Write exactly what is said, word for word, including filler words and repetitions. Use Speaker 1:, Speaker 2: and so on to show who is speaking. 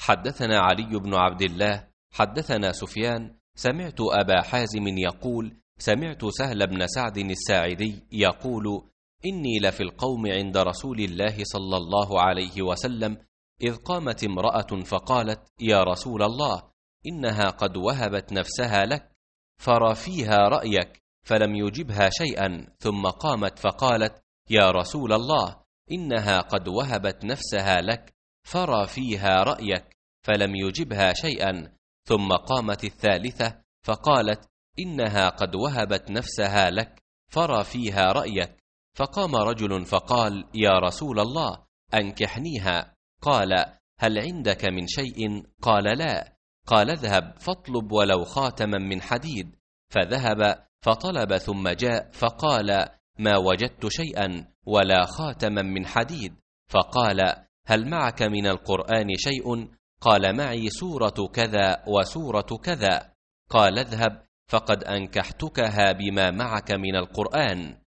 Speaker 1: حدثنا علي بن عبد الله حدثنا سفيان سمعت أبا حازم يقول سمعت سهل بن سعد الساعدي يقول إني لفي القوم عند رسول الله صلى الله عليه وسلم إذ قامت امرأة فقالت يا رسول الله إنها قد وهبت نفسها لك فرى فيها رأيك، فلم يجبها شيئا، ثم قامت فقالت يا رسول الله إنها قد وهبت نفسها لك فرى فيها رأيك، فلم يجبها شيئا، ثم قامت الثالثة فقالت إنها قد وهبت نفسها لك فرى فيها رأيك، فقام رجل فقال يا رسول الله أنكحنيها. قال هل عندك من شيء؟ قال لا. قال اذهب فاطلب ولو خاتما من حديد، فذهب فطلب ثم جاء فقال ما وجدت شيئا ولا خاتما من حديد. فقال هل معك من القرآن شيء؟ قال معي سورة كذا وسورة كذا. قال اذهب فقد أنكحتكها بما معك من القرآن.